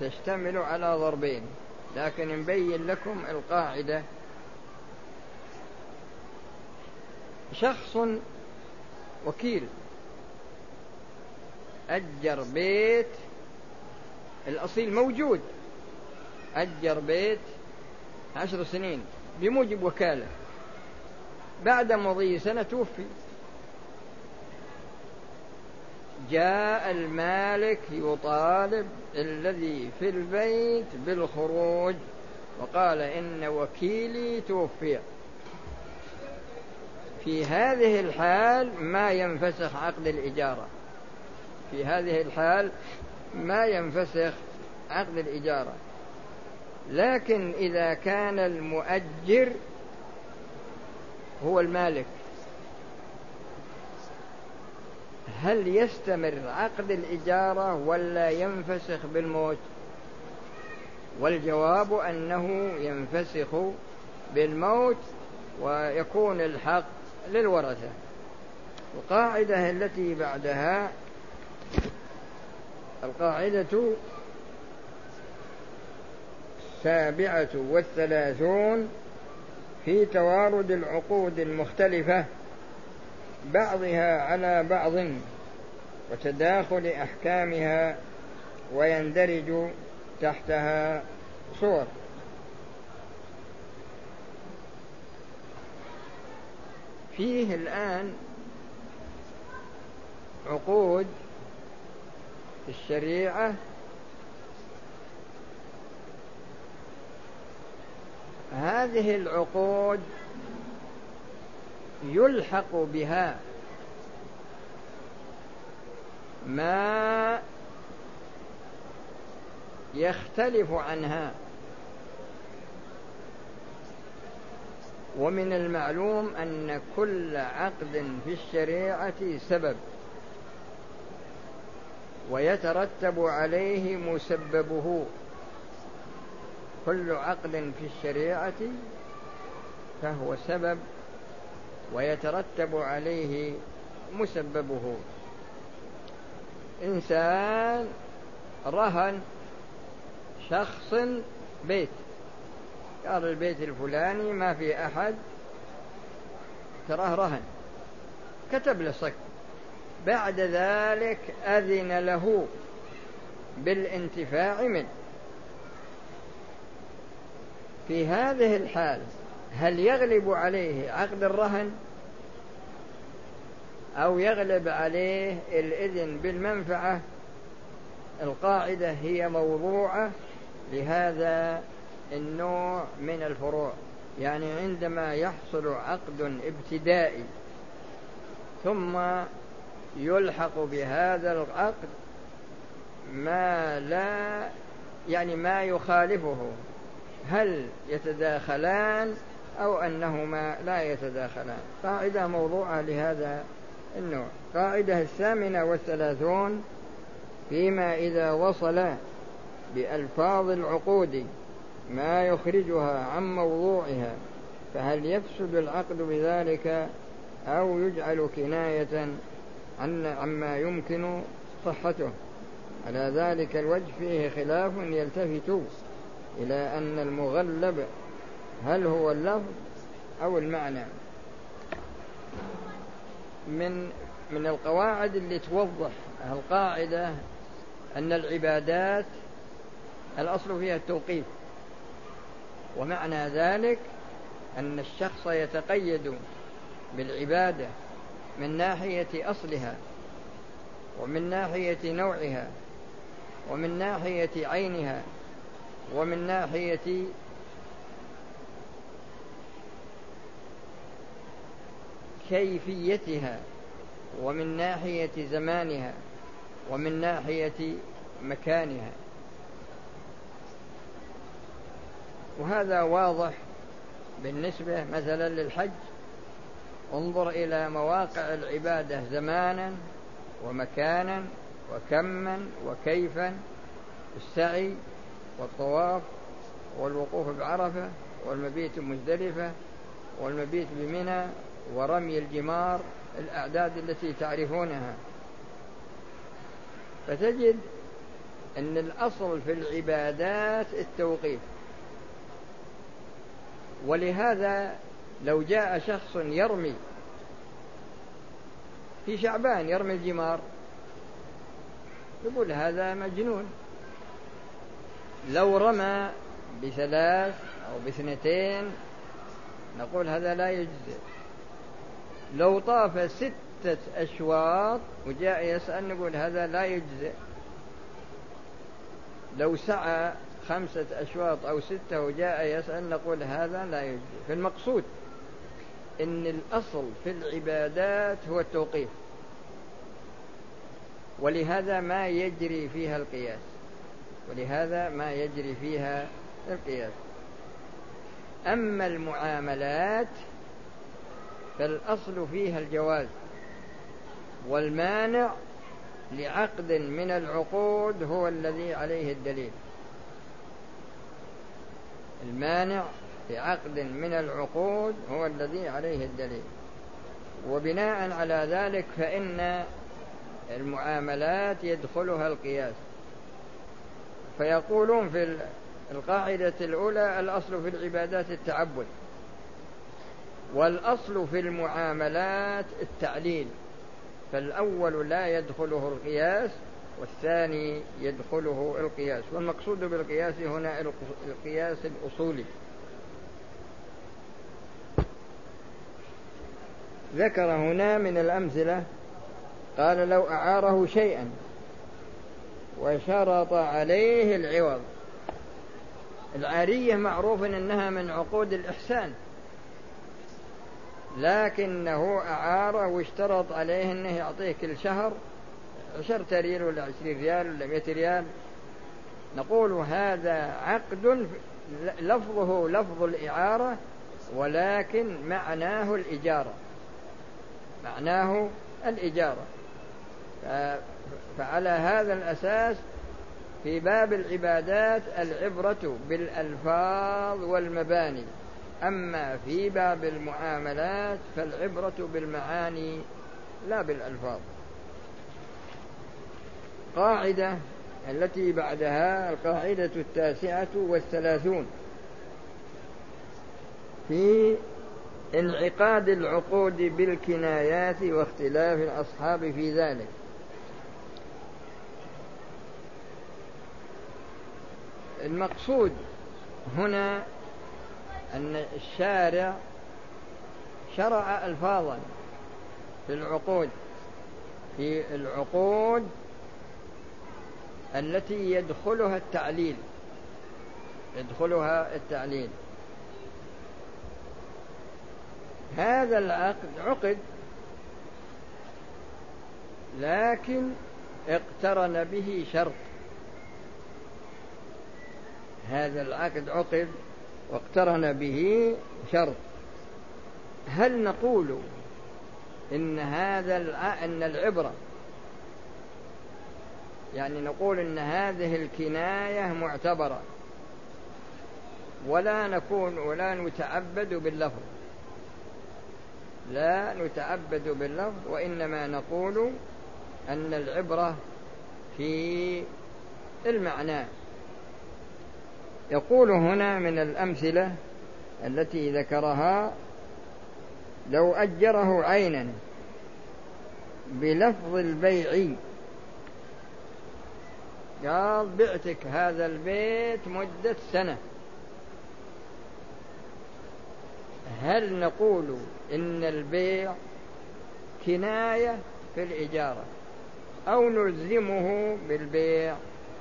تشتمل على ضربين، لكن نبين لكم القاعدة. شخص وكيل أجر بيت، الأصيل موجود، أجر بيت 10 سنين بموجب وكالة، بعد مضي سنة توفي. جاء المالك يطالب الذي في البيت بالخروج، وقال إن وكيلي توفي. في هذه الحال ما ينفسخ عقد الإجارة، في هذه الحال ما ينفسخ عقد الإجارة. لكن إذا كان المؤجر هو المالك، هل يستمر عقد الإجارة ولا ينفسخ بالموت؟ والجواب أنه ينفسخ بالموت ويكون الحق للورثة. القاعدة التي بعدها القاعدة 37 في توارد العقود المختلفة بعضها على بعض وتداخل أحكامها، ويندرج تحتها صور. فيه الآن عقود الشريعة، هذه العقود يلحق بها ما يختلف عنها، ومن المعلوم أن كل عقد في الشريعة سبب ويترتب عليه مسببه. كل عقد في الشريعة فهو سبب ويترتب عليه مسببه. إنسان رهن شخص بيت، قال البيت الفلاني ما في أحد، تراه رهن، كتب له صك، بعد ذلك أذن له بالانتفاع منه. في هذه الحال هل يغلب عليه عقد الرهن أو يغلب عليه الإذن بالمنفعة؟ القاعدة هي موضوعة لهذا النوع من الفروع. يعني عندما يحصل عقد ابتدائي ثم يلحق بهذا العقد ما يخالفه، هل يتداخلان أو أنهما لا يتداخلان؟ قاعدة موضوعة لهذا النوع. قاعدة 38 فيما إذا وصل بألفاظ العقود ما يخرجها عن موضوعها فهل يفسد العقد بذلك أو يجعل كناية عما يمكن صحته؟ على ذلك الوجه فيه خلاف يلتفت إلى أن المغلب هل هو اللفظ أو المعنى. من القواعد اللي توضح القاعدة أن العبادات الأصل فيها التوقيف، ومعنى ذلك أن الشخص يتقيد بالعبادة من ناحية أصلها ومن ناحية نوعها ومن ناحية عينها ومن ناحية كيفيتها ومن ناحية زمانها ومن ناحية مكانها. وهذا واضح بالنسبة مثلا للحج. انظر إلى مواقع العبادة زمانا ومكانا وكما وكيفا، السعي والطواف والوقوف بعرفة والمبيت بمزدلفة والمبيت بمنى ورمي الجمار، الأعداد التي تعرفونها. فتجد أن الأصل في العبادات التوقيف، ولهذا لو جاء شخص يرمي في شعبان يرمي الجمار يقول هذا مجنون. لو رمى ب3 أو ب2 نقول هذا لا يجزئ. لو طاف 6 أشواط وجاء يسأل نقول هذا لا يجزئ. لو سعى 5 أشواط أو 6 وجاء يسأل نقول هذا لا يجزئ. فالمقصود إن الأصل في العبادات هو التوقيف، ولهذا ما يجري فيها القياس، أما المعاملات فالأصل فيها الجواز، والمانع لعقد من العقود هو الذي عليه الدليل. وبناء على ذلك فإن المعاملات يدخلها القياس. فيقولون في القاعدة الأولى الأصل في العبادات التعبد، والأصل في المعاملات التعليل، فالأول لا يدخله القياس والثاني يدخله القياس. والمقصود بالقياس هنا القياس الأصولي. ذكر هنا من الأمثلة قال لو أعاره شيئا وشرط عليه العوض. العارية معروف أنها من عقود الإحسان، لكنه أعاره واشترط عليه أنه يعطيه كل شهر 10 ريال ولا 20 ريال ولا 100 ريال. نقول هذا عقد لفظه لفظ الإعارة ولكن معناه الإجارة. فعلى هذا الأساس في باب العبادات العبرة بالألفاظ والمباني، أما في باب المعاملات فالعبرة بالمعاني لا بالألفاظ. قاعدة التي بعدها القاعدة 39 في انعقاد العقود بالكنايات واختلاف الأصحاب في ذلك. المقصود هنا أن الشارع شرع ألفاظا في العقود التي يدخلها التعليل. هذا العقد عقد لكن اقترن به شرط. هذا العقد عقد واقترن به شرط. هل نقول إن العبرة، يعني نقول إن هذه الكناية معتبرة ولا نتعبد باللفظ، وإنما نقول أن العبرة في المعنى. يقول هنا من الأمثلة التي ذكرها لو أجره عينا بلفظ البيع، قال بعتك هذا البيت مدة 1 سنة، هل نقول إن البيع كناية في الإجارة أو نلزمه بالبيع؟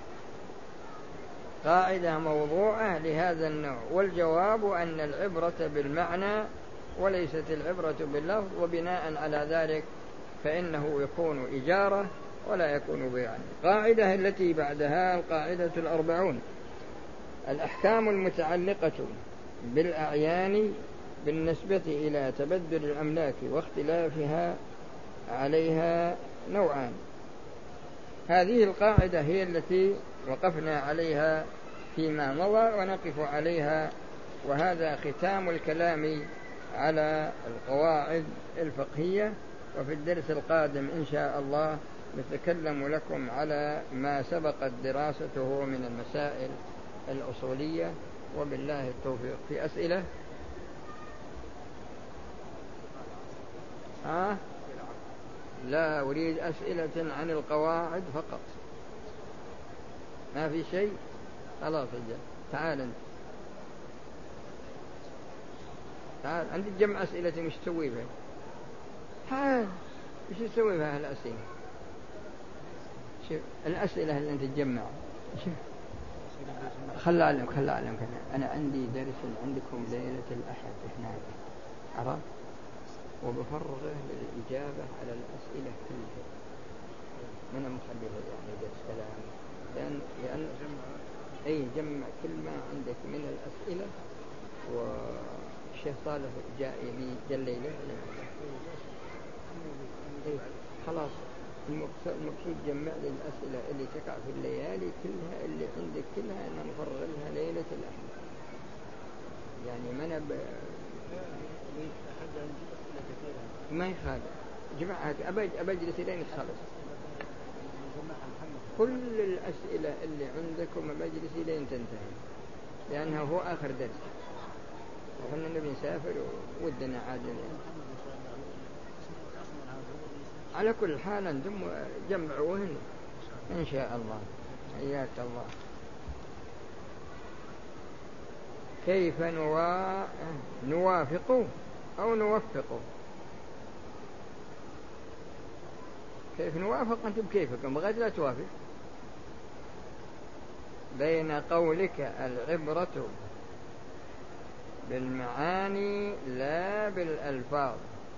قاعدة موضوعة لهذا النوع، والجواب أن العبرة بالمعنى وليست العبرة باللفظ، وبناء على ذلك فإنه يكون إجارة ولا يكون بيعا. قاعدة التي بعدها القاعدة 40 الأحكام المتعلقة بالأعيان بالنسبة إلى تبدل الأملاك واختلافها عليها نوعان. هذه القاعدة هي التي وقفنا عليها فيما مضى ونقف عليها، وهذا ختام الكلام على القواعد الفقهية. وفي الدرس القادم إن شاء الله نتكلم لكم على ما سبقت دراسته من المسائل الأصولية، وبالله التوفيق. في أسئلة؟ لا، أريد أسئلة عن القواعد فقط، ما في شيء. خلاص تعال أنت، تعال عندي جمع أسئلة مش تسوي بها. تعال مش تسوي بها الأسئلة؟ شوف الأسئلة اللي أنت تجمع. شوف خل أعلمك أنا عندي درس عندكم ليلة الأحد هناك، عرفت؟ وبفرغه للإجابة على الأسئلة كلها، من مخليها يعني درس كلام، لأن أي جمع كل ما عندك من الأسئلة. والشيخ صالح جاء لي الليلة خلاص، المقصود جمع لي الأسئلة اللي تقع في الليالي كلها، اللي عندك كلها أنا مفرغ لها ليلة الأحد. يعني ما يخالف جماعة أبجلس لين تخلص كل الأسئلة اللي عندكم، أبجلس لين تنتهي، لأنه هو آخر درس، وحنا نبي نسافر ودنا عادل يعني. على كل حال أنتم جمعوهن إن شاء الله. حياك الله. كيف نوافق أو نوفق؟ كيف نوافق؟ أنت بكيفكم، بغير لا توافق. بين قولك العبرة بالمعاني لا بالألفاظ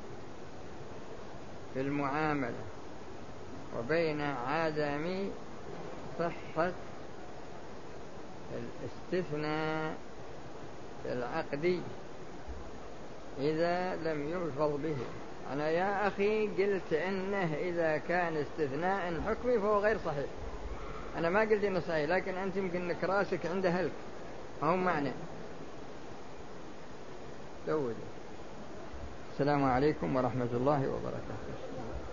في المعاملة، وبين عدم صحة الاستثناء في العقد إذا لم يلفظ به. أنا يا أخي قلت إنه إذا كان استثناء حكمي فهو غير صحيح. أنا ما قلت إنه صحيح، لكن أنت يمكن إنك راسك عنده هلك، فهو معنى. السلام عليكم ورحمة الله وبركاته.